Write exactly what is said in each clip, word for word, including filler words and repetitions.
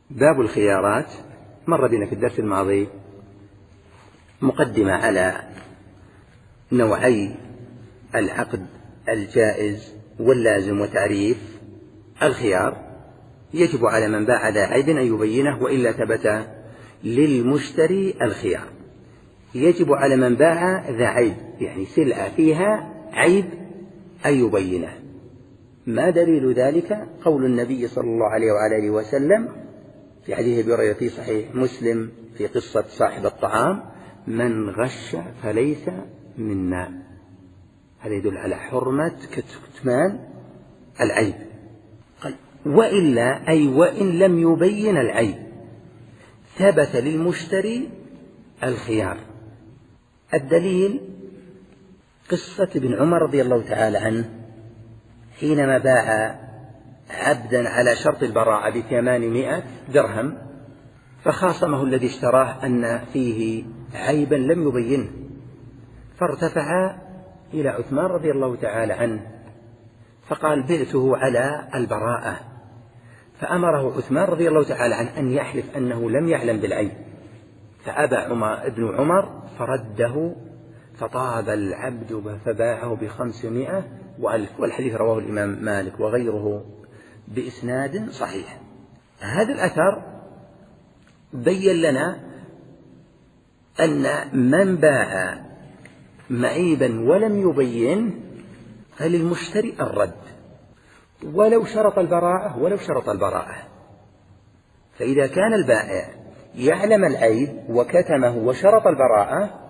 باب الخيارات. مر بنا في الدرس الماضي مقدمة على نوعي العقد الجائز واللازم وتعريف الخيار. يجب على من باع ذا عيب أن يبينه وإلا ثبت للمشتري الخيار. يجب على من باع ذا عيب يعني سلعة فيها عيب أن يبينه. ما دليل ذلك؟ قول النبي صلى الله عليه وآله وسلم في حديث أبي هريرة في صحيح مسلم في قصة صاحب الطعام: من غش فليس منا. هذا يدل على حرمة كتمان العيب. قال: وإلا أي وإن لم يبين العيب ثبت للمشتري الخيار. الدليل قصة ابن عمر رضي الله تعالى عنه حينما باع عبدا على شرط البراءة بثمانمائة درهم، فخاصمه الذي اشتراه أن فيه عيبا لم يبينه، فارتفع إلى عثمان رضي الله تعالى عنه فقال: بعته على البراءة. فأمره عثمان رضي الله تعالى عنه أن يحلف أنه لم يعلم بالعيب، فأبى عمر ابن عمر فرده، فطاب العبد فباعه بخمسمائة وألف. والحديث رواه الإمام مالك وغيره بإسناد صحيح. هذا الأثر بين لنا أن من باع معيبا ولم يبين فللمشتري الرد، ولو شرط البراءة ولو شرط البراءة. فإذا كان البائع يعلم العيب وكتمه وشرط البراءة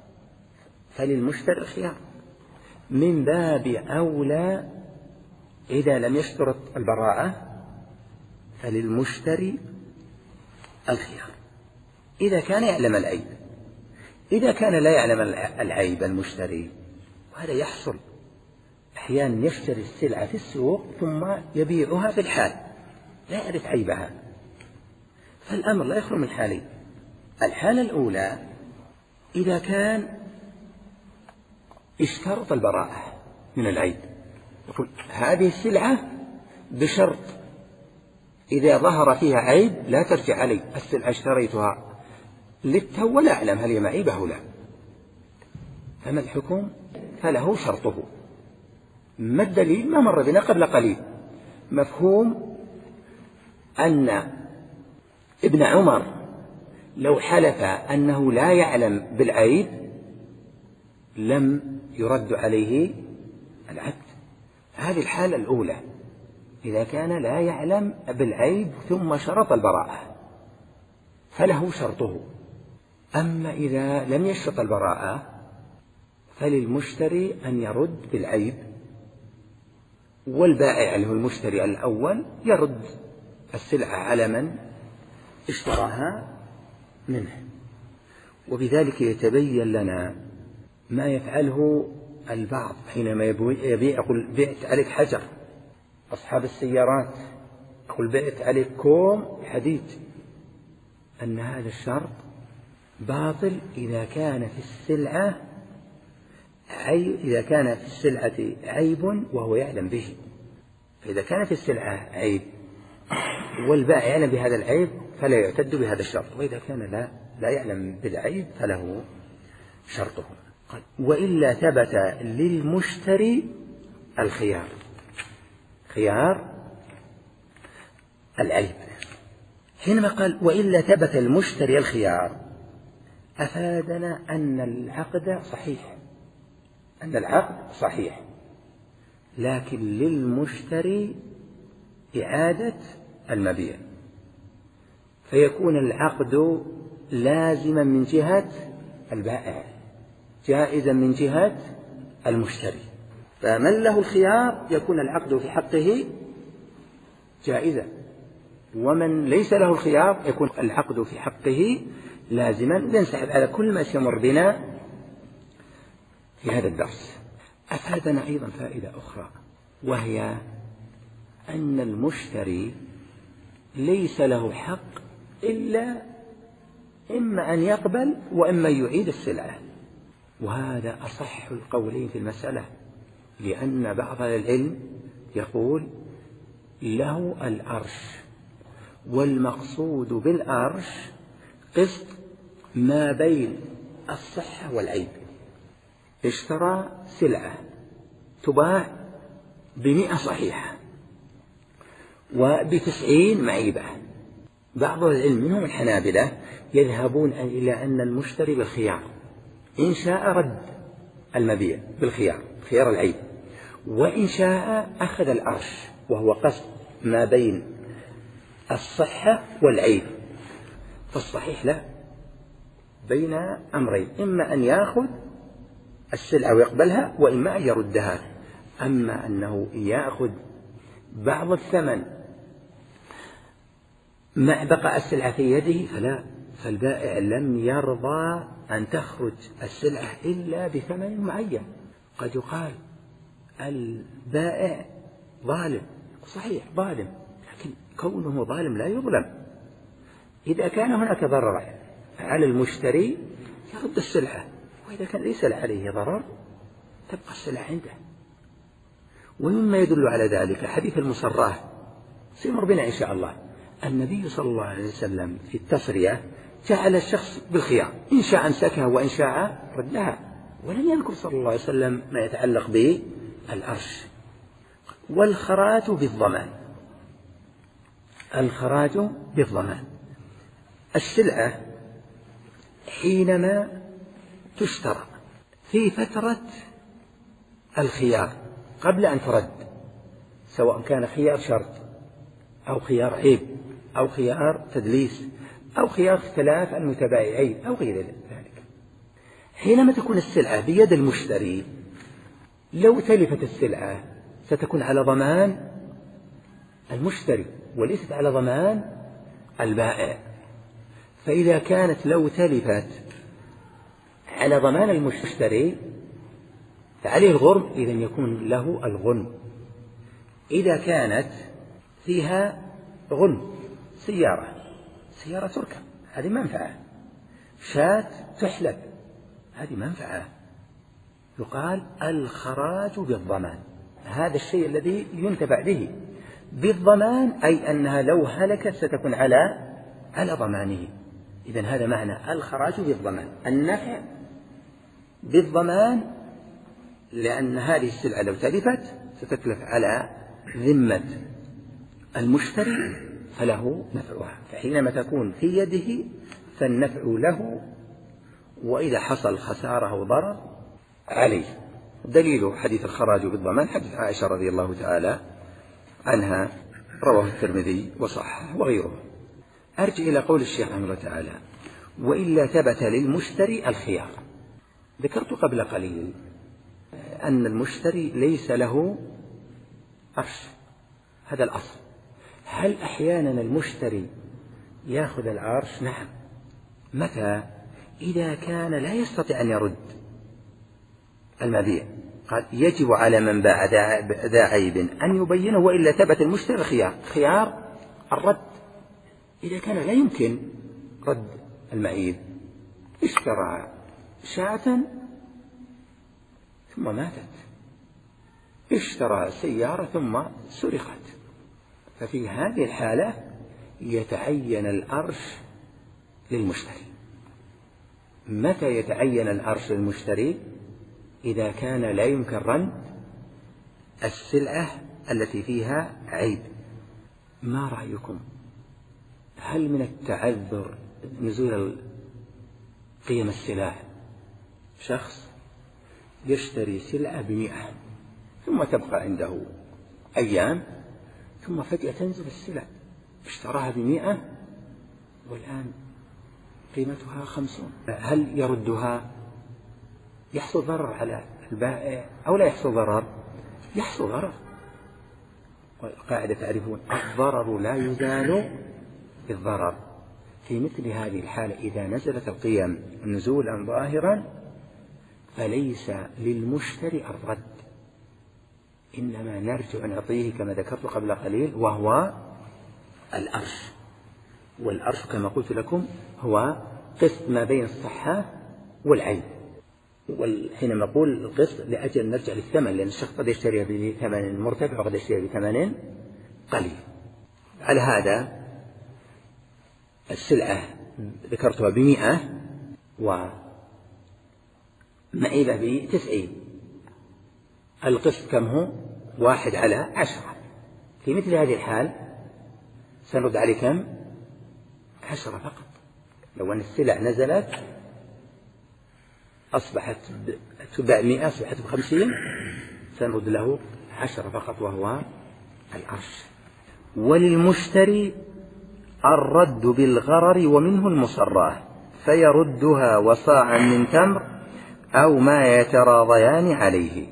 فللمشتري الخيار. من باب أولى إذا لم يشترط البراءة فللمشتري الخيار إذا كان يعلم العيب. إذا كان لا يعلم العيب المشتري، وهذا يحصل أحيانا، يشتري السلعة في السوق ثم يبيعها في الحال لا يعرف عيبها، فالأمر لا يخلو من حالين. الحالة الأولى إذا كان اشترط البراءة من العيب، يقول: هذه السلعة بشرط إذا ظهر فيها عيب لا ترجع علي، السلعة اشتريتها للتو ولا أعلم هل هي معيبة أو لا، فما الحكم؟ فله شرطه. ما الدليل؟ ما مر بنا قبل قليل. مفهوم أن ابن عمر لو حلف أنه لا يعلم بالعيب لم يرد عليه العبد. هذه الحالة الأولى إذا كان لا يعلم بالعيب ثم شرط البراءة فله شرطه. أما إذا لم يشرط البراءة فللمشتري أن يرد بالعيب، والبائع اللي هو المشتري الأول يرد السلعة على من اشتراها منه. وبذلك يتبين لنا ما يفعله البعض حينما يبيع، يقول: بعت عليك حجر. أصحاب السيارات يقول: بعت عليك كوم حديد. أن هذا الشرط باطل إذا كان في السلعة عيب، إذا كان في السلعة عيب وهو يعلم به. فإذا كان في السلعة عيب والبائع يعلم بهذا العيب فلا يعتد بهذا الشرط، وإذا كان لا لا يعلم بالعيب فله شرطه. وإلا ثبت للمشتري الخيار، خيار العيب. حينما قال: وإلا ثبت المشتري الخيار، أفادنا أن العقد صحيح، أن العقد صحيح، لكن للمشتري إعادة المبيع، فيكون العقد لازما من جهة البائع جائزا من جهة المشتري. فمن له الخيار يكون العقد في حقه جائزا، ومن ليس له الخيار يكون العقد في حقه لازما. ننسحب على كل ما سيمر بنا في هذا الدرس. أفادنا أيضا فائدة أخرى، وهي أن المشتري ليس له حق إلا إما أن يقبل وإما يعيد السلعة، وهذا أصح القولين في المسألة، لأن بعض العلم يقول له الأرش والمقصود بالأرش قسط ما بين الصحة والعيب. اشترى سلعة تباع بمئة صحيحة وبتسعين معيبة. بعض العلم منهم الحنابلة يذهبون إلى أن المشتري بالخيار، إن شاء رد المبيع بالخيار خيار العيب، وإن شاء أخذ الأرش وهو قسط ما بين الصحة والعيب. فالصحيح له بين أمرين، إما أن يأخذ السلعة ويقبلها وإما أن يردها. أما أنه يأخذ بعض الثمن مع بقاء السلعة في يده فلا، فالبائع لم يرضى أن تخرج السلعة إلا بثمن معين. قد يقال البائع ظالم، صحيح ظالم، لكن كونه ظالم لا يظلم. إذا كان هناك ضرر على المشتري يرد السلعة، وإذا كان ليس عليه ضرر تبقى السلعة عنده. ومما يدل على ذلك حديث المصراه سيمر بنا إن شاء الله. النبي صلى الله عليه وسلم في التصرية جعل الشخص بالخيار، إن شاء أمسكها وإن شاء ردها، ولم يذكر صلى الله عليه وسلم ما يتعلق بالأرش. والخراج بالضمان، الخراج بالضمان السلعة حينما تشترى في فترة الخيار قبل أن ترد، سواء كان خيار شرط أو خيار عيب أو خيار تدليس أو خيار اختلاف المتبايعين أو غير ذلك، حينما تكون السلعة بيد المشتري لو تلفت السلعة ستكون على ضمان المشتري وليست على ضمان البائع. فإذا كانت لو تلفت على ضمان المشتري فعليه الغرم، إذا يكون له الغنم. إذا كانت فيها غنم، سيارة سيارة تركب هذه منفعة، شاة تحلب هذه منفعة، يقال الخراج بالضمان. هذا الشيء الذي ينتفع به بالضمان، أي أنها لو هلكت ستكون على على ضمانه. إذن هذا معنى الخراج بالضمان، النفع بالضمان، لأن هذه السلعة لو تلفت ستتلف على ذمة المشتري فله نفعها، فحينما تكون في يده فالنفع له، وإذا حصل خسارة أو ضرر عليه. دليل حديث الخراج بالضمان حديث عائشة رضي الله تعالى عنها رواه الترمذي وصححه وغيره. أرجع إلى قول الشيخ رحمه الله تعالى: وإلا ثبت للمشتري الخيار. ذكرت قبل قليل أن المشتري ليس له أرش، هذا الأصل. هل أحيانا المشتري يأخذ العرش؟ نعم. متى؟ إذا كان لا يستطيع أن يرد المبيع، قال يجب على من باع ذا عيب أن يبينه، وإلا ثبت المشتري الخيار، خيار الرد. إذا كان لا يمكن رد المعيب، اشترى شاة ثم ماتت، اشترى سيارة ثم سرقت، ففي هذه الحالة يتعين الأرش للمشتري. متى يتعين الأرش للمشتري؟ إذا كان لا يمكن رد السلعة التي فيها عيب. ما رأيكم؟ هل من التعذر نزول قيم السلاح؟ شخص يشتري سلعة بمئة ثم تبقى عنده أيام ثم فجأة تنزل السلع، اشتراها بمئة والآن قيمتها خمسون، هل يردها؟ يحصل ضرر على البائع أو لا يحصل ضرر؟ يحصل ضرر. والقاعدة تعرفون الضرر لا يزال بالضرر. في مثل هذه الحالة إذا نزلت القيم نزولا ظاهرا فليس للمشتري الرد، إنما نرجع نعطيه كما ذكرت قبل قليل وهو الأرش. والأرش كما قلت لكم هو قسط ما بين الصحة والعيب. وحين نقول القسط لأجل نرجع للثمن، لأن الشخص قد يشتريها بثمن مرتفع وقد يشتريها بثمن قليل. على هذا السلعة ذكرتها بمئة ومعيبة بتسعين، القسط كم هو؟ واحد على عشرة. في مثل هذه الحال سنرد عليه كم؟ عشرة فقط. لو أن السلع نزلت أصبحت تباع مئة أصبحت بخمسين، سنرد له عشرة فقط وهو الأرش. وللمشتري الرد بالغرر ومنه المصراه، فيردها وصاعا من تمر أو ما يتراضيان عليه.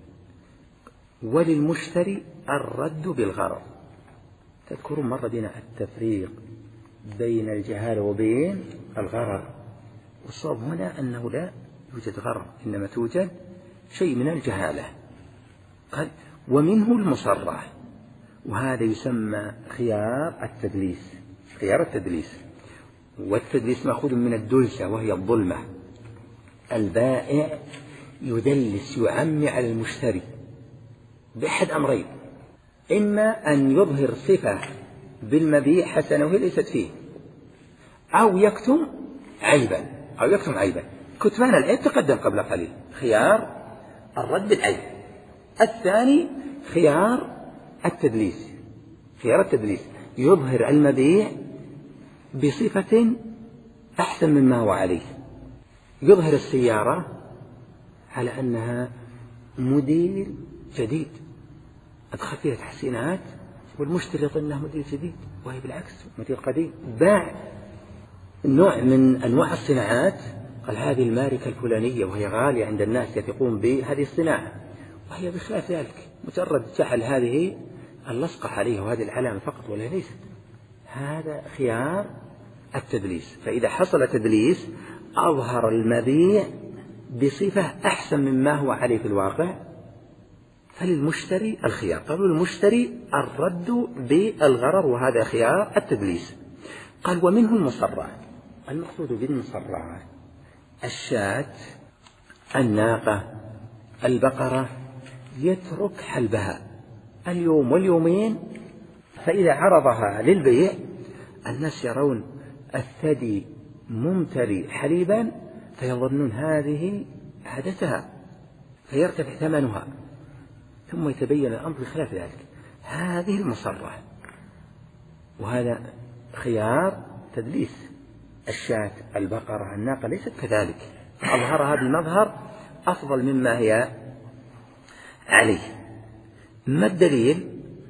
وللمشتري الرد بالغرر. تذكرون مر بنا التفريق بين الجهالة وبين الغرر، والصواب هنا أنه لا يوجد غرر، إنما توجد شيء من الجهالة. قال ومنه المصرح، وهذا يسمى خيار التدليس. خيار التدليس، والتدليس مأخوذ من الدلسة وهي الظلمة. البائع يدلس يعمي على المشتري بأحد أمرين: إما أن يظهر صفة بالمبيع حسنة وهي ليست فيه، أو يكتم عيبا أو يكتم عيبا. كتمان العيب تقدم قبل قليل، خيار الرد بالعيب. الثاني خيار التدليس. خيار التدليس يظهر المبيع بصفة أحسن مما هو عليه. يظهر السيارة على أنها موديل جديد أدخل فيها تحسينات، والمشتري يظن أنها موديل جديد وهي بالعكس موديل قديم. باع نوع من أنواع الصناعات، قال هذه الماركة الفلانية وهي غالية عند الناس يثقون بهذه الصناعة، وهي بخلاف ذلك مجرد جعل هذه اللصقة عليها وهذه العلامة فقط ولا ليست. هذا خيار التدليس. فإذا حصل تدليس أظهر المبيع بصفة أحسن مما هو عليه في الواقع، فللمشتري الخيار. قالوا للمشتري الرد بالغرر، وهذا خيار التدليس. قال ومنه المصرع. المقصود بالمصرع الشاة، الناقة، البقرة، يترك حلبها اليوم واليومين، فإذا عرضها للبيع الناس يرون الثدي ممتلي حليبا فيظنون هذه عادتها فيرتفع ثمنها، ثم يتبين الأمر بخلاف ذلك. هذه المصرة، وهذا خيار تدليس. الشاة، البقرة، الناقة ليست كذلك، أظهرها بمظهر أفضل مما هي عليه. ما الدليل؟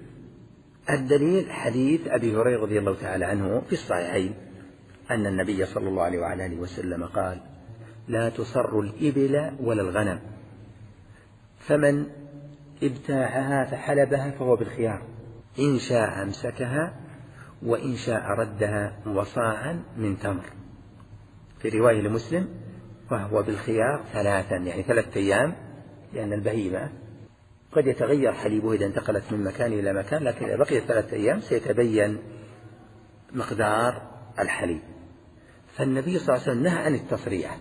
الدليل حديث أبي هريرة رضي الله تعالى عنه في الصحيحين أن النبي صلى الله عليه وعلى آله وسلم قال: لا تصر الإبل ولا الغنم، فمن ابتاعها فحلبها فهو بالخيار، إن شاء أمسكها وإن شاء ردها وصاعا من تمر. في رواية لمسلم: وهو بالخيار ثلاثا، يعني ثلاثة أيام، لأن البهيمة قد يتغير حليبه إذا انتقلت من مكان إلى مكان، لكن إذا بقي ثلاثة أيام سيتبين مقدار الحليب. فالنبي صلى الله عليه وسلم نهى عن التصريع،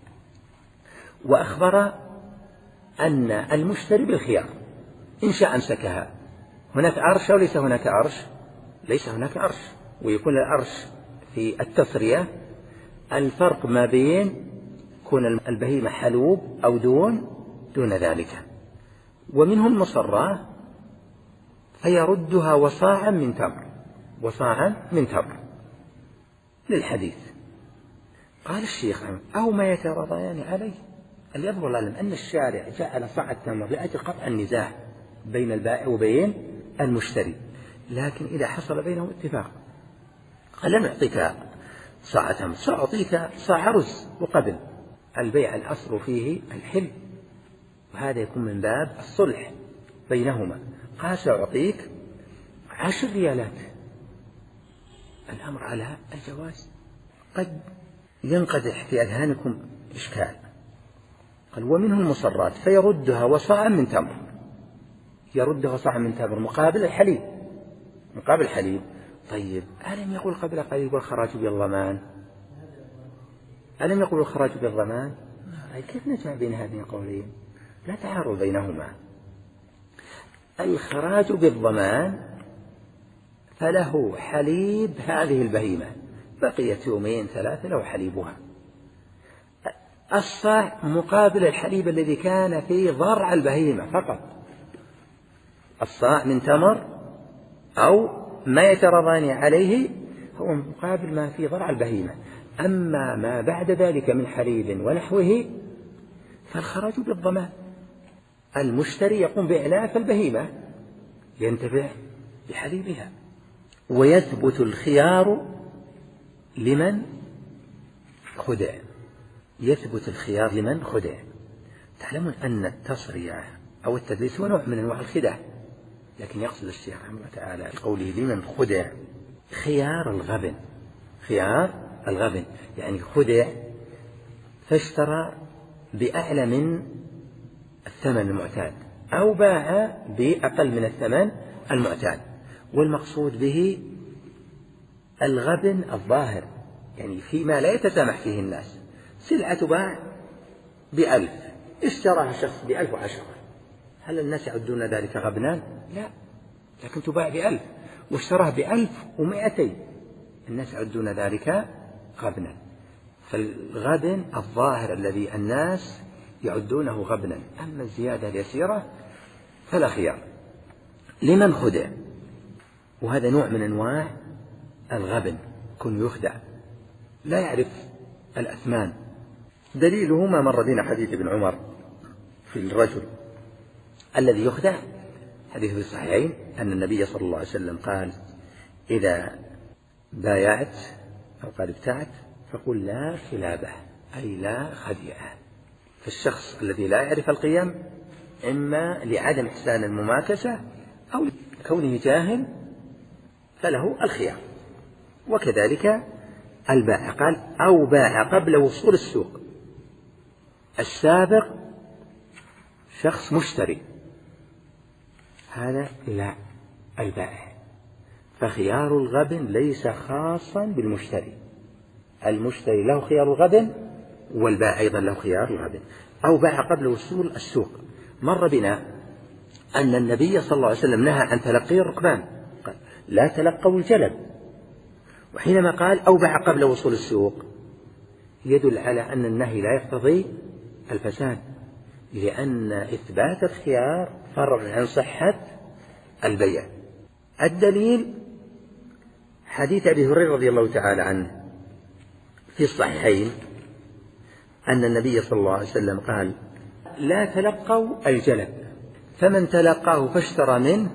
وأخبر أن المشتري بالخيار إن شاء أمسكها. هناك أرش أو ليس هناك أرش؟ ليس هناك أرش، ويكون الأرش في التصرية الفرق ما بين كون البهيمة حلوب أو دون دون ذلك. ومنهم المصرة فيردها وصاعا من تمر، وصاعا من تمر للحديث. قال الشيخ: أو ما يتراضيان عليه. اليظهر العلم أن الشارع جعل صاع التمر لأجل قطع النزاع بين البائع وبين المشتري، لكن إذا حصل بينهم اتفاق قال: لم أعطيك صاع تمر، سأعطيك صاع رز، وقبل البيع الأصل فيه الحل، وهذا يكون من باب الصلح بينهما. قال: سأعطيك عشر ريالات. الأمر على الجواز. قد ينقدح في أذهانكم إشكال. قال: ومنه المصرات فيردها وصاعا من تمر. يردها وصاعا من تمر مقابل الحليب، مقابل الحليب. طيب، ألم يقول قبل قليل والخراج بالضمان؟ ألم يقول الخراج بالضمان؟ كيف نجمع بين هذين القولين؟ لا تعارض بينهما. الخراج بالضمان فله حليب هذه البهيمة، بقيت يومين ثلاثة له حليبها. الصاع مقابل الحليب الذي كان في ضرع البهيمة فقط. الصاع من تمر أو ما يترضان عليه هو مقابل ما في ضرع البهيمة. أما ما بعد ذلك من حليب ونحوه فالخراج بالضمان. المشتري يقوم بإعلاف البهيمة ينتفع بحليبها. ويثبت الخيار لمن خدع. يثبت الخيار لمن خدع. تعلمون أن التصريع أو التدليس هو نوع من أنواع الخداع، لكن يقصد الشيخ رحمه الله تعالى قوله لمن خدع خيار الغبن. خيار الغبن يعني خدع فاشترى بأعلى من الثمن المعتاد أو باع بأقل من الثمن المعتاد. والمقصود به الغبن الظاهر، يعني فيما لا يتسامح فيه الناس. سلعة باع بألف اشتراها شخص بألف وعشرة، هل الناس يعدون ذلك غبنا؟ لا، لكن تباع بألف واشتراها بألف ومائتين، الناس يعدون ذلك غبنا. فالغبن الظاهر الذي الناس يعدونه غبنا، أما الزيادة اليسيرة فلا خيار لمن خدع. وهذا نوع من أنواع الغبن، كن يخدع لا يعرف الأثمان. دليله ما مر بنا حديث ابن عمر في الرجل الذي يخدع، حديث في الصحيحين أن النبي صلى الله عليه وسلم قال إذا بايعت أو قال ابتعت فقل لا خلابة أي لا خديعة. فالشخص الذي لا يعرف القيم إما لعدم إحسان المماكسة أو كونه جاهل فله الخيار. وكذلك البائع قال أو باع قبل وصول السوق. السابق شخص مشتري، هذا لا البائع. فخيار الغبن ليس خاصا بالمشتري، المشتري له خيار الغبن والبائع أيضا له خيار الغبن. أو باع قبل وصول السوق. مر بنا أن النبي صلى الله عليه وسلم نهى عن تلقي الركبان، قال لا تلقوا الجلب. وحينما قال أو باع قبل وصول السوق يدل على أن النهي لا يقتضي الفساد، لأن إثبات الخيار فرع عن صحة البيع. الدليل حديث أبي هريرة رضي الله تعالى عنه في الصحيحين أن النبي صلى الله عليه وسلم قال لا تلقوا الجلب، فمن تلقاه فاشترى منه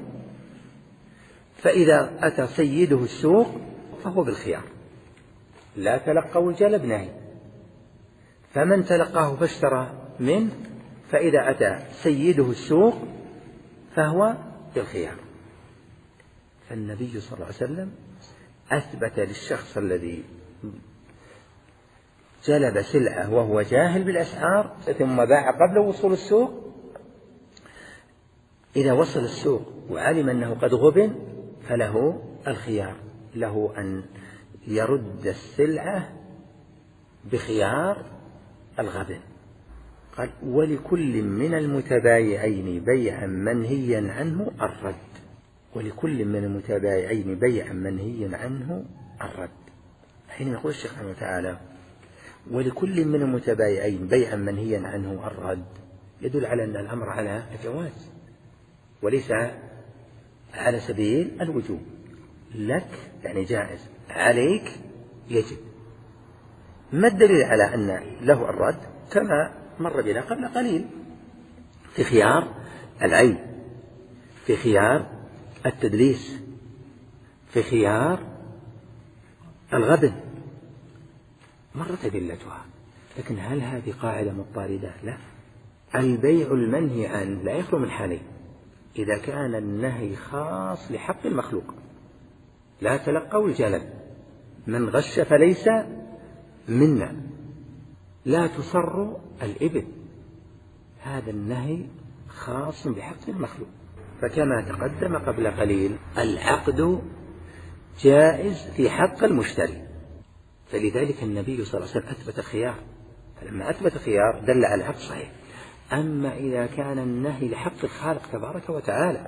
فإذا أتى سيده السوق فهو بالخيار. لا تلقوا الجلب نهي، فمن تلقاه فاشترى منه فإذا أتى سيده السوق فهو بالخيار. فالنبي صلى الله عليه وسلم أثبت للشخص الذي جلب سلعة وهو جاهل بالأسعار ثم باع قبل وصول السوق، إذا وصل السوق وعلم أنه قد غبن فله الخيار، له أن يرد السلعة بخيار الغبن. قال ولكل من المتبايعين بيعا منهيا عنه الرد. ولكل من المتبايعين بيعا منهيا عنه الرد. حين يقول الشيخ رحمه تعالى ولكل من المتبايعين بيعا منهيا عنه الرد، يدل على أن الأمر على الجواز وليس على سبيل الوجوب. لك يعني جائز، عليك يجب. ما الدليل على أن له الرد؟ كما مر بنا قبل قليل في خيار العيب، في خيار التدليس، في خيار الغبن، مرت أدلتها. لكن هل هذه قاعدة مضطردة؟ لا. البيع المنهي عنه لا يخلو من حالين: إذا كان النهي خاص لحق المخلوق، لا تلقوا الجلب، من غش فليس منا، لا تصر الإبل، هذا النهي خاص بحق المخلوق. فكما تقدم قبل قليل العقد جائز في حق المشتري، فلذلك النبي صلى الله عليه وسلم أثبت الخيار، فلما أثبت الخيار دل على العقد صحيح. أما إذا كان النهي لحق الخالق تبارك وتعالى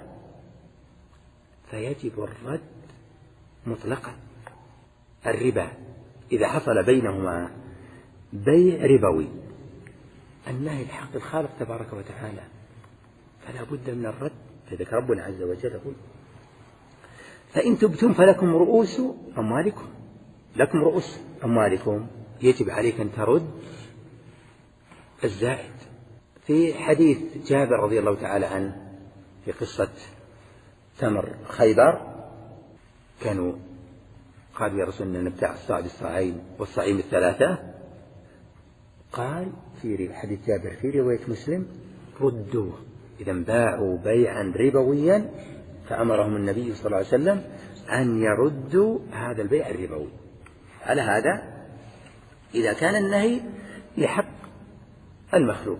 فيجب الرد مطلقا. الربا إذا حصل بينهما بيع ربوي النهي بحق الخالق تبارك وتعالى فلا بد من الرد. فذكر ربنا عز وجل يقول فإن تبتم فلكم رؤوس أموالكم، لكم رؤوس أموالكم، يجب عليك أن ترد الزائد. في حديث جابر رضي الله تعالى عنه في قصة تمر خيبر كانوا قالوا يا رسول الله نبتاع الصاع بالصاعين والصاعين بالثلاثة، قال في حديث جابر في رواية مسلم ردوه. إذا باعوا بيعا ربويا فأمرهم النبي صلى الله عليه وسلم أن يردوا هذا البيع الربوي. على هذا إذا كان النهي لحق المخلوق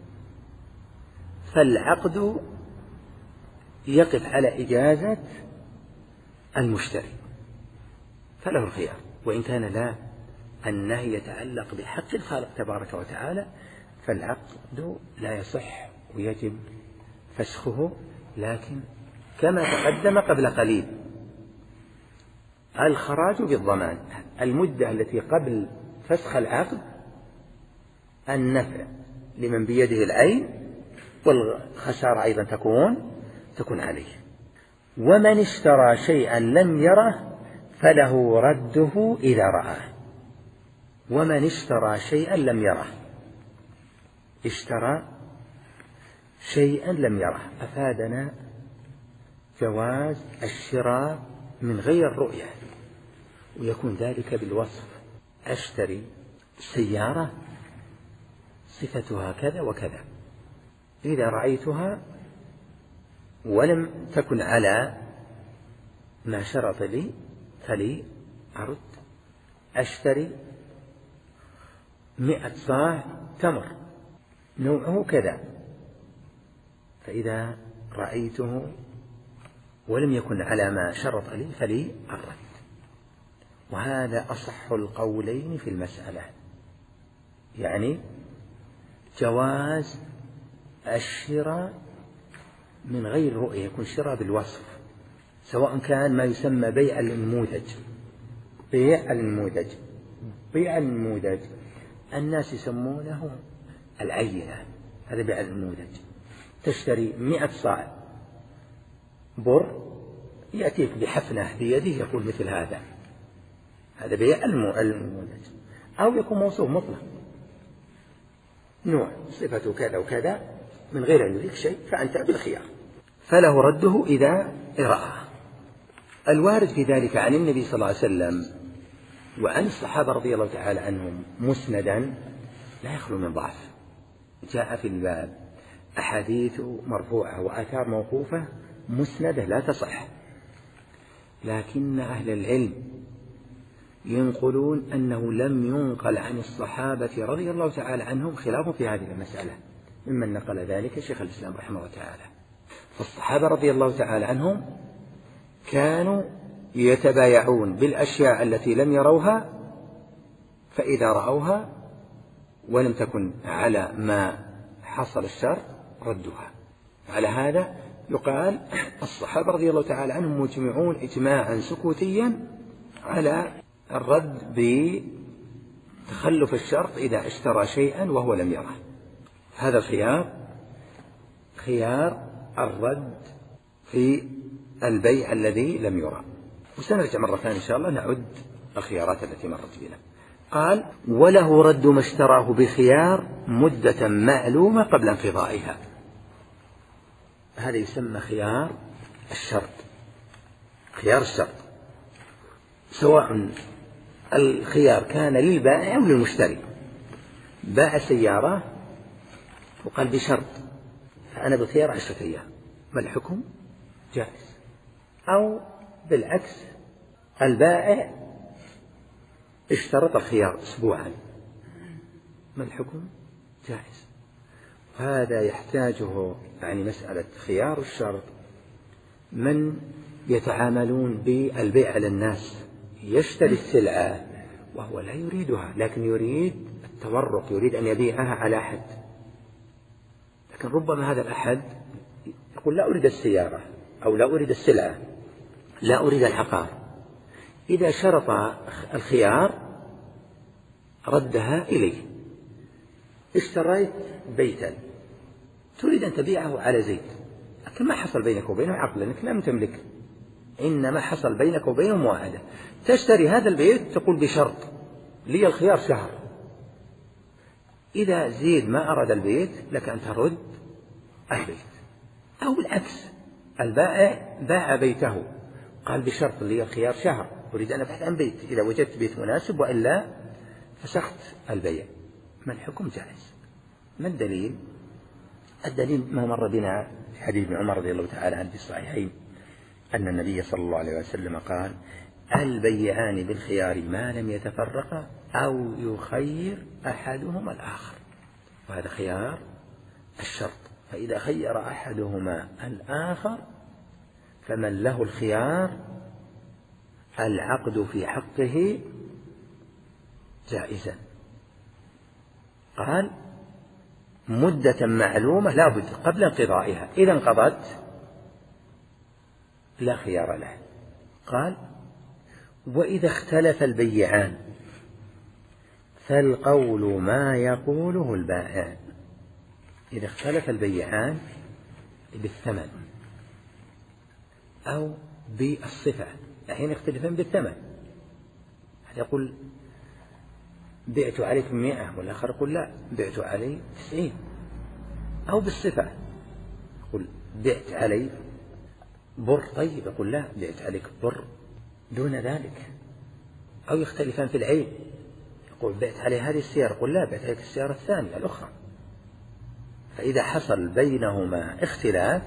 فالعقد يقف على إجازة المشتري فله الخيار، وإن كان لا النهي يتعلق بحق الخالق تبارك وتعالى فالعقد لا يصح ويجب فسخه. لكن كما تقدم قبل قليل الخراج بالضمان، المدة التي قبل فسخ العقد النفع لمن بيده العين والخسارة أيضا تكون تكون عليه. ومن اشترى شيئا لم يره فله رده إذا رآه. ومن اشترى شيئا لم يره، اشترى شيئا لم يره أفادنا جواز الشراء من غير رؤية، ويكون ذلك بالوصف. أشتري سيارة صفتها كذا وكذا، إذا رأيتها ولم تكن على ما شرط لي فلي أرد. أشتري مئة صاع تمر نوعه كذا، فإذا رأيته ولم يكن على ما شرط لي فلي الرد. وهذا أصح القولين في المسألة، يعني جواز الشراء من غير رؤية، يكون شراء بالوصف، سواء كان ما يسمى بيع النموذج. بيع النموذج بيع النموذج الناس يسمونه العينة، هذا بيع النموذج. تشتري مئة صاع بر يأتيك بحفنة بيده يقول مثل هذا، هذا بيع النموذج. أو يكون موصوف مطلق، نوع صفته كذا وكذا من غير أن يدرك شيء فأنت بالخيار، فله رده إذا رأى. الوارد في ذلك عن النبي صلى الله عليه وسلم وعن الصحابة رضي الله تعالى عنهم مسندا لا يخلو من ضعف. جاء في الباب أحاديث مرفوعة وآثار موقوفة مسندة لا تصح، لكن أهل العلم ينقلون أنه لم ينقل عن الصحابة رضي الله تعالى عنهم خلاف في هذه المسألة، ممن نقل ذلك شيخ الإسلام رحمه الله تعالى. فالصحابة رضي الله تعالى عنهم كانوا يتبايعون بالأشياء التي لم يروها، فإذا رأوها ولم تكن على ما حصل الشر ردوها. على هذا يقال الصحابة رضي الله تعالى عنهم مجمعون إجماعا سكوتيا على الرد بتخلف الشرط إذا اشترى شيئا وهو لم يره. هذا الخيار خيار الرد في البيع الذي لم يرى. وسنرجع مرة ثانية إن شاء الله نعد الخيارات التي مرت بنا. قال وله رد ما اشتراه بخيار مدة معلومة قبل انقضائها. هذا يسمى خيار الشرط. خيار الشرط سواء الخيار كان للبائع أو للمشتري. باع سيارة وقال بشرط فأنا بخيار عشرة أيام، ما الحكم؟ جائز. أو بالعكس البائع اشترط الخيار أسبوعا، ما الحكم؟ جائز. هذا يحتاجه يعني مسألة خيار الشرط من يتعاملون بالبيع على الناس، يشتري السلعة وهو لا يريدها لكن يريد التورق، يريد أن يبيعها على أحد، لكن ربما هذا الأحد يقول لا أريد السيارة أو لا أريد السلعة، لا أريد العقار. إذا شرط الخيار ردها إليه. اشتريت بيتا تريد أن تبيعه على زيد، لكن ما حصل بينك وبينه عقد لأنك لم تملك، إنما حصل بينك وبينه مواعدة. تشتري هذا البيت تقول بشرط لي الخيار شهر، إذا زيد ما أراد البيت لك أن ترد البيت. أو بالعكس، البائع باع بيته قال بشرط لي الخيار شهر، أريد أن أبحث عن بيت، إذا وجدت بيت مناسب وإلا فسخت البيع. ما الحكم؟ جائز. ما الدليل؟ الدليل ما مر بنا في حديث ابن عمر رضي الله تعالى عنه في الصحيحين أن النبي صلى الله عليه وسلم قال: البيعان بالخيار ما لم يتفرقا أو يخير أحدهما الآخر. وهذا خيار الشرط، فإذا خير أحدهما الآخر فمن له الخيار العقد في حقه جائزا. قال: مدة معلومة لا بد قبل انقضائها، إذا انقضت لا خيار له. قال: وإذا اختلف البيعان فالقول ما يقوله البائع. إذا اختلف البيعان بالثمن أو بالصفة، الحين يختلفان بالثمن، يقول بعت عليك مئة والآخر يقول لا بعت علي تسعين. أو بالصفة، يقول بعت علي بر، طيب يقول لا بعت عليك بر دون ذلك. أو يختلفان في العين، يقول بعت علي هذه السيارة، يقول لا بعت عليك السيارة الثانية الأخرى. فإذا حصل بينهما اختلاف،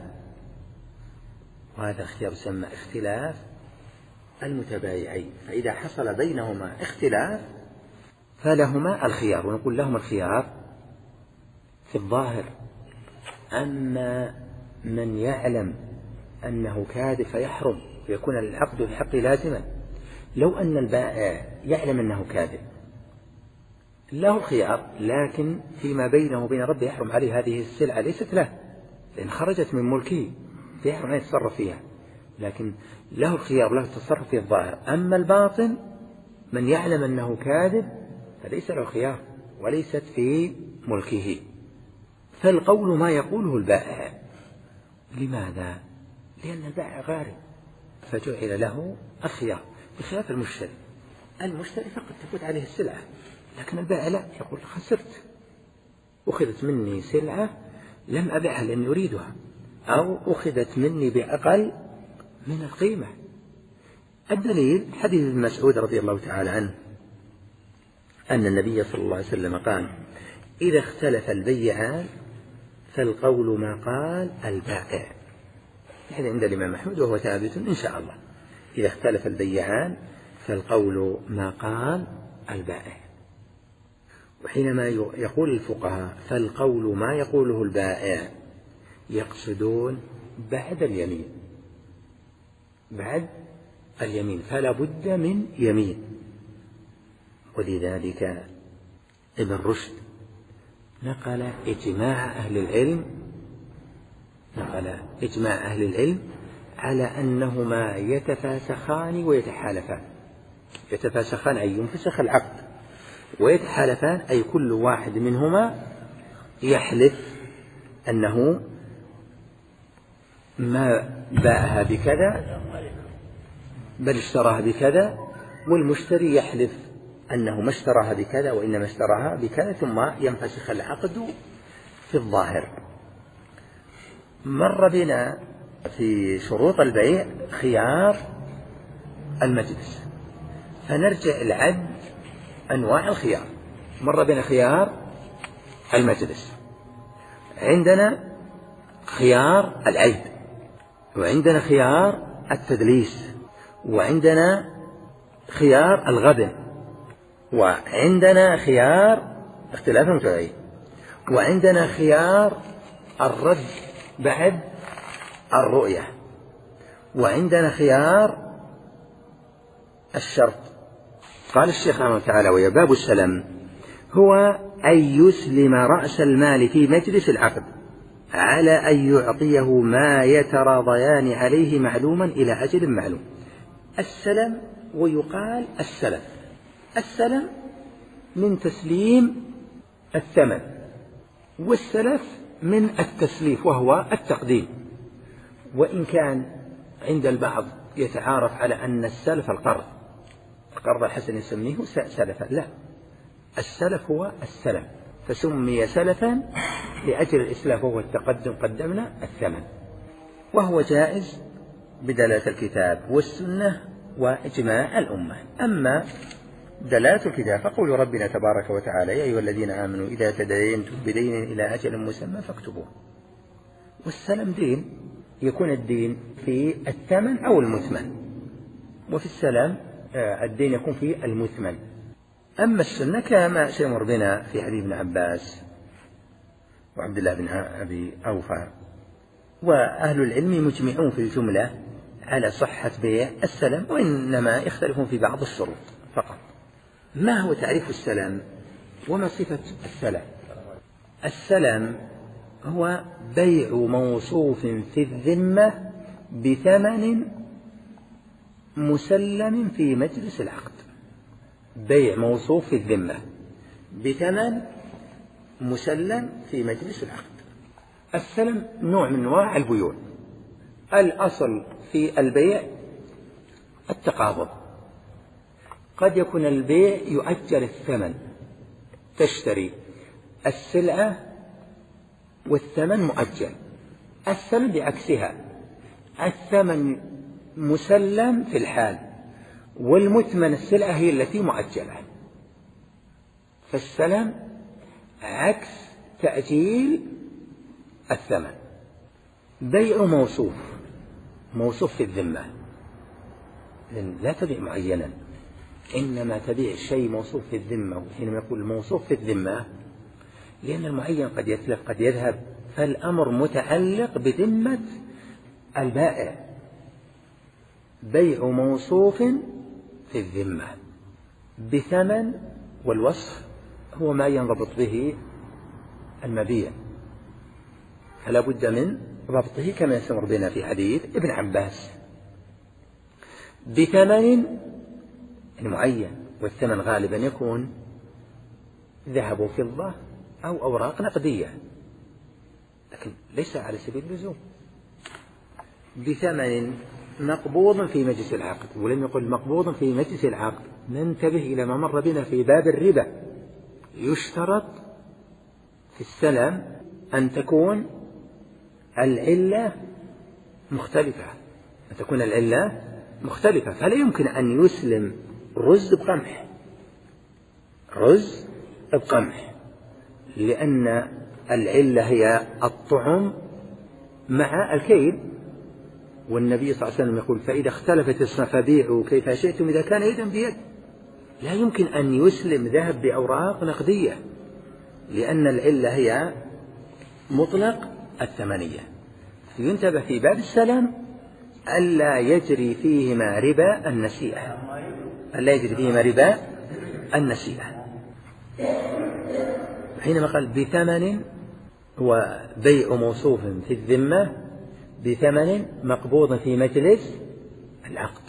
وهذا اختيار يسمى اختلاف المتبايعين، فإذا حصل بينهما اختلاف فلهما الخيار، ونقول لهما الخيار في الظاهر. أما من يعلم أنه كاذب فيحرم ويكون العقد في حقه لازما، لو أن البائع يعلم أنه كاذب له الخيار، لكن فيما بينه وبين ربه يحرم عليه هذه السلعة، ليست له لأن خرجت من ملكه فيحرم أن يتصرف فيها، لكن له الخيار له التصرف في الظاهر. أما الباطن من يعلم أنه كاذب فليس له خيار وليست في ملكه. فالقول ما يقوله البائع. لماذا؟ لأن البائع غارم فجعل له الخيار، بخلاف المشتري. المشتري فقط تفوت عليه السلعة، لكن البائع لا، يقول خسرت، أخذت مني سلعة لم أبيعها لأني أريدها، أو أخذت مني بأقل من القيمة. الدليل حديث ابن مسعود رضي الله تعالى عنه أن النبي صلى الله عليه وسلم قال: إذا اختلف البيعان فالقول ما قال البائع. هذا عند الإمام أحمد وهو ثابت إن شاء الله. إذا اختلف البيعان فالقول ما قال البائع. وحينما يقول الفقهاء فالقول ما يقوله البائع يقصدون بعد اليمين، بعد اليمين، فلا بد من يمين. ولذلك ابن رشد نقل إجماع أهل العلم نقل إجماع أهل العلم على أنهما يتفاسخان ويتحالفان. يتفاسخان أي ينفسخ العقد، ويتحالفان أي كل واحد منهما يحلف أنه ما باعها بكذا بل اشتراها بكذا، والمشتري يحلف أنه ما اشتراها بكذا وإنما اشتراها بكذا، ثم ينفسخ العقد في الظاهر. مر بنا في شروط البيع خيار المجلس، فنرجع العد أنواع الخيار. مر بنا خيار المجلس، عندنا خيار العيب، وعندنا خيار التدليس، وعندنا خيار الغبن، وعندنا خيار اختلاف المتبايعين، وعندنا خيار الرد بعد الرؤية، وعندنا خيار الشرط. قال الشيخ رحمه الله تعالى: ويا باب السلم هو أن يسلم رأس المال في مجلس العقد على أن يعطيه ما يتراضيان عليه معلوما إلى أجل معلوم. السلم ويقال السلف. السلم من تسليم الثمن، والسلف من التسليف وهو التقديم. وإن كان عند البعض يتعارف على أن السلف القرض، القرض الحسن يسميه سلفا، لا، السلف هو السلم، فسمي سلفا لأجل الإسلاف وهو التقدم، قدمنا الثمن، وهو جائز بدلالة الكتاب والسنة وإجماع الأمة. أما دلالة الكتاب فقول ربنا تبارك وتعالى: يا أيها الذين آمنوا إذا تداينتم بدين إلى أجل مسمى فاكتبوه. والسلم دين، يكون الدين في الثمن أو المثمن، وفي السلام الدين يكون في المثمن. أما السنة كما سيمر بنا في حديث ابن عباس وعبد الله بن أبي أوفى، وأهل العلم مجمعون في الجملة على صحة بيع السلم، وإنما يختلفون في بعض الشروط فقط. ما هو تعريف السلم وما صفة السلم؟ السلم هو بيع موصوف في الذمة بثمن مسلم في مجلس العقد. بيع موصوف في الذمة بثمن مسلم في مجلس العقد. السلم نوع من أنواع البيوع. الأصل في البيع التقابض. قد يكون البيع يؤجل الثمن، تشتري السلعة والثمن مؤجل. السلم بعكسها، الثمن مسلم في الحال، والمثمن السلعة هي التي مؤجلة. فالسلم عكس تأجيل الثمن. بيع موصوف، موصوف في الذمة، لا تبيع معينا، إنما تبيع شيء موصوف في الذمة. وحينما يقول موصوف في الذمة لأن المعين قد يتلف قد يذهب، فالأمر متعلق بذمة البائع. بيع موصوف في الذمة بثمن، والوصف هو ما ينضبط به المبيع، فلا بد من ضبطه كما يسمر بنا في حديث ابن عباس، بثمن معين. والثمن غالبا يكون ذهب وفضة أو أوراق نقدية، لكن ليس على سبيل اللزوم. بثمن مقبوض في مجلس العقد، ولم يقل مقبوض في مجلس العقد. ننتبه إلى ما مر بنا في باب الربا. يشترط في السلم أن تكون العلة مختلفة، أن تكون العلة مختلفة. فلا يمكن أن يسلم رز بقمح، رز بقمح، لأن العلة هي الطعم مع الكيل. والنبي صلى الله عليه وسلم يقول: فإذا اختلفت الصنف فبيعوا كيف شئتم إذا كان يدا بيد. لا يمكن أن يسلم ذهب بأوراق نقدية، لأن العلة هي مطلق الثمنية. ينتبه في باب السلم ألا يجري فيهما ربا النسيئة، ألا يجري فيهما ربا النسيئة. حينما قال بثمن، هو بيع موصوف في الذمة بثمن مقبوض في مجلس العقد.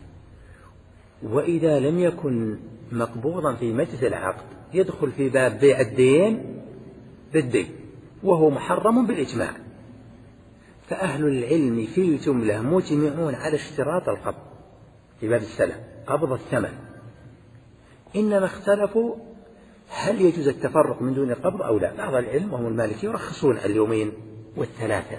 وإذا لم يكن مقبوضا في مجلس العقد يدخل في باب بيع الدين بالدين، وهو محرم بالإجماع. فأهل العلم في الجملة مجمعون على اشتراط القبض في باب السلم، قبض الثمن. إنما اختلفوا هل يجوز التفرق من دون القبض أو لا. بعض العلم وهم المالكي يرخصون اليومين والثلاثة،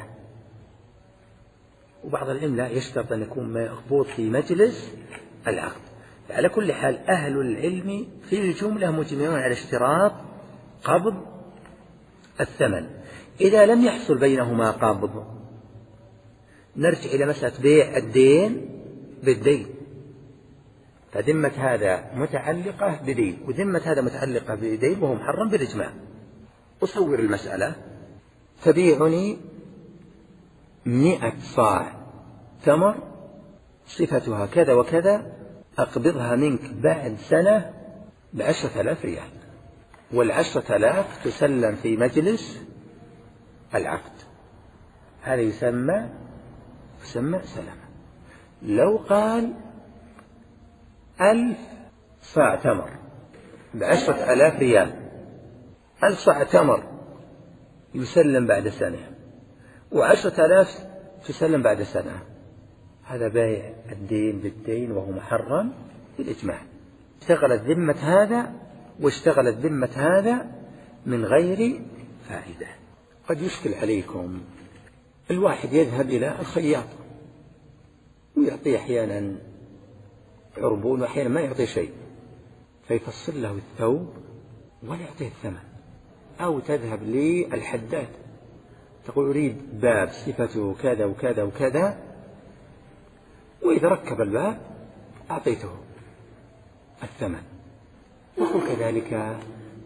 وبعض العلم لا، يشترط أن يكون مقبوض في مجلس العقد. على كل حال أهل العلم في الجملة مجمعون على اشتراط قبض الثمن. إذا لم يحصل بينهما قبض نرجع إلى مسألة بيع الدين بالدين، فذمة هذا متعلقة بدين وذمة هذا متعلقة بدين، وهو محرم بالإجماع. أصور المسألة: تبيعني مئة صاع تمر صفتها كذا وكذا، أقبضها منك بعد سنة بعشرة آلاف ريال، والعشرة آلاف تسلم في مجلس العقد. هذا يسمى يسمى سلم. لو قال ألف صاع تمر بعشرة آلاف ريال، ألف صاع تمر يسلم بعد سنة، وعشرة آلاف تسلم بعد سنة. هذا بيع الدين بالدين وهو محرم بالإجماع. اشتغلت ذمة هذا واشتغلت ذمة هذا من غير فائدة. قد يشكل عليكم الواحد يذهب إلى الخياط ويعطيه أحيانا عربون وأحيانا ما يعطيه شيء، فيفصل له الثوب ولا يعطيه الثمن. أو تذهب للحداد تقول أريد باب صفته كذا وكذا وكذا، وإذا ركب الباب أعطيته الثمن. وقل كذلك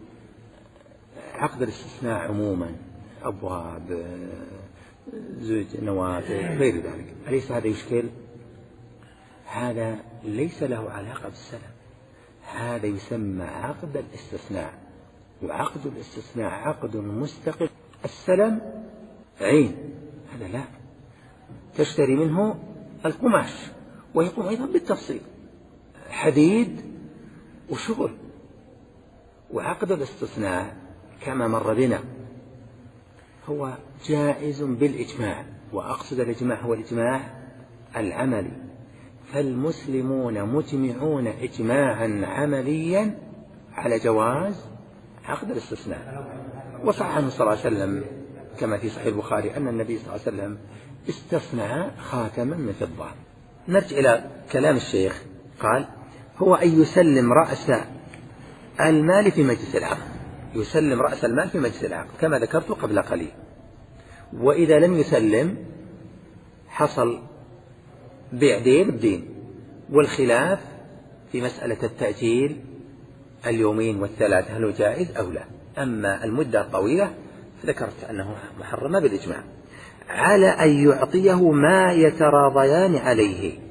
عقد الاستثناء عموما، أبواب، زوج، نوافذ، غير ذلك، أليس هذا يشكل؟ هذا ليس له علاقة بالسلم، هذا يسمى عقد الاستثناء، وعقد الاستثناء عقد مستقل. السلم عين، هذا لا، تشتري منه القماش ويقوم أيضا بالتفصيل، حديد وشغل. وعقد الاستثناء كما مر بنا هو جائز بالإجماع، وأقصد الإجماع هو الإجماع العملي، فالمسلمون مجمعون إجماعا عمليا على جواز عقد الاستثناء. وصح عنه صلى الله عليه وسلم كما في صحيح البخاري أن النبي صلى الله عليه وسلم استثنى خاتما من فضة. نرجع إلى كلام الشيخ، قال هو أن يسلم رأس المال في مجلس العقد، يسلم رأس المال في مجلس العقد كما ذكرت قبل قليل. وإذا لم يسلم حصل بيع دين بدين، والخلاف في مسألة التأجيل اليومين والثلاثة هل هو جائز أو لا. أما المدة الطويلة فذكرت أنه محرمة بالإجماع، على أن يعطيه ما يتراضيان عليه،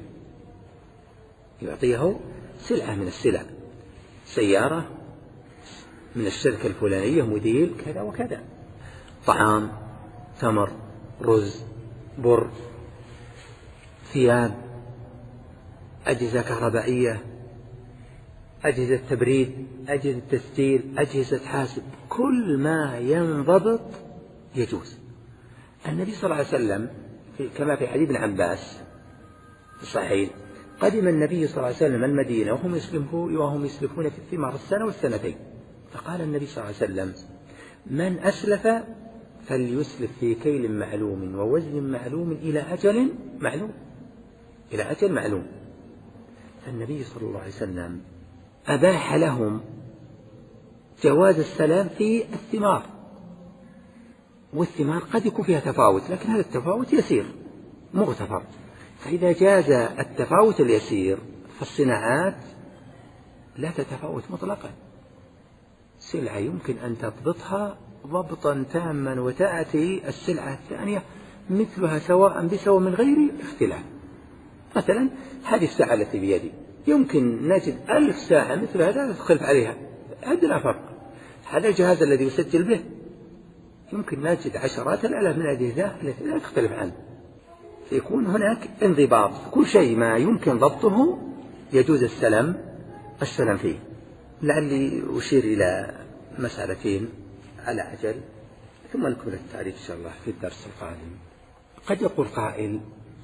يعطيه سلعة من السلع، سيارة من الشركة الفلانية موديل كذا وكذا، طعام، تمر، رز، بر، ثياب، أجهزة كهربائية، أجهزة تبريد، أجهزة تسجيل، أجهزة حاسب، كل ما ينضبط يجوز. النبي صلى الله عليه وسلم كما في حديث ابن عباس الصحيح، قدم النبي صلى الله عليه وسلم المدينة وهم يسلمون وهم يسلفون في الثمار السنة والسنتين، فقال النبي صلى الله عليه وسلم من أسلف فليسلف في كيل معلوم ووزن معلوم إلى أجل معلوم، إلى أجل معلوم. فالنبي صلى الله عليه وسلم أباح لهم جواز السلام في الثمار، والثمار قد يكون فيها تفاوت، لكن هذا التفاوت يسير مغتفر. فإذا جاز التفاوت اليسير فالصناعات لا تتفاوت مطلقا، سلعة يمكن أن تضبطها ضبطا تاما وتأتي السلعة الثانية مثلها سواء بسوى من غير اختلاف. مثلا هذه الساعة التي بيدي يمكن نجد ألف ساعة مثل هذا تختلف عليها أدنى فرق. هذا الجهاز الذي يسجل به يمكن نجد عشرات الآلاف من الأجهزة التي لا تختلف عنه، يكون هناك انضباط. كل شيء ما يمكن ضبطه يجوز السلام السلام فيه. لعلي أشير إلى مسألتين على عجل ثم نكمل التعريف إن شاء الله في الدرس القادم. قد يقول قائل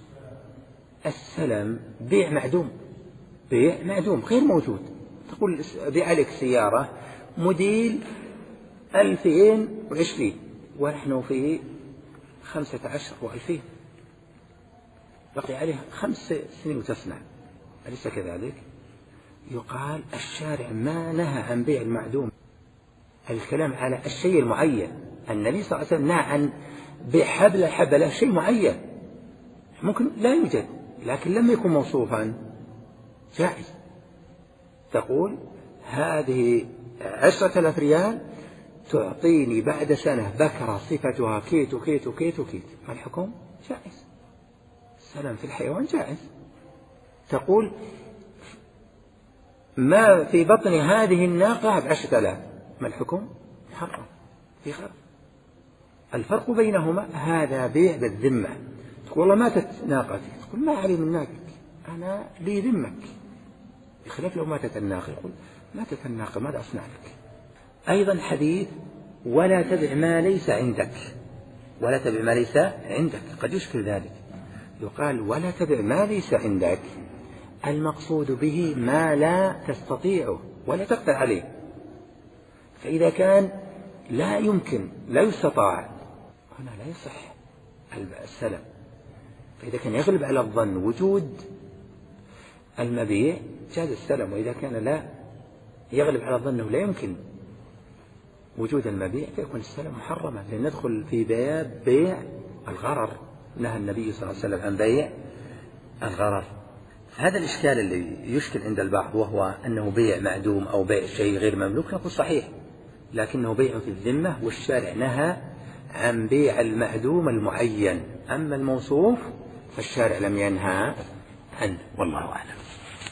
السلم بيع معدوم، بيع معدوم غير موجود. تقول بيع لك سيارة موديل ألفين وعشرين ونحن في خمسة عشر وألفين، بقي عليها خمس سنين وتصنع، أليس كذلك؟ يقال الشارع ما نهى عن بيع المعدوم، الكلام على الشيء المعين. النبي صلى الله عليه وسلم نهى عن بيع حبل حبل شيء معين ممكن لا يوجد، لكن لما يكون موصوفا جائز. تقول هذه عشرة آلاف ريال تعطيني بعد سنة بكرة صفتها كيت وكيت وكيت وكيت، ما الحكم؟ جائز. السلام في الحيوان جائز. تقول ما في بطن هذه الناقة بعشرة آلاف، ما الحكم؟ حرام، في خرج. الفرق بينهما هذا بيع بالذمة. تقول والله ماتت ناقتي، تقول ما علي من ناقتك، أنا لي ذمك. بخلاف لو ماتت الناقة يقول ما تتناقض، ماذا أصنع لك؟ أيضا حديث ولا تبع ما ليس عندك، ولا تبع ما ليس عندك قد يشكل ذلك. يقال ولا تبع ما ليس عندك، المقصود به ما لا تستطيعه ولا تقدر عليه. فإذا كان لا يمكن لا يستطاع هنا لا يصح السلم. فإذا كان يغلب على الظن وجود المبيع جاز السلم، وإذا كان لا يغلب على الظن لا يمكن وجود المبيع فيكون السلم محرما، لأن ندخل في باب بيع الغرر. نهى النبي صلى الله عليه وسلم عن بيع الغرر. هذا الإشكال اللي يشكل عند البعض وهو أنه بيع معدوم أو بيع شيء غير مملوك، نقول صحيح، لكنه بيع في الذمة، والشارع نهى عن بيع المعدوم المعين، أما الموصوف فالشارع لم ينهى عنه، والله أعلم.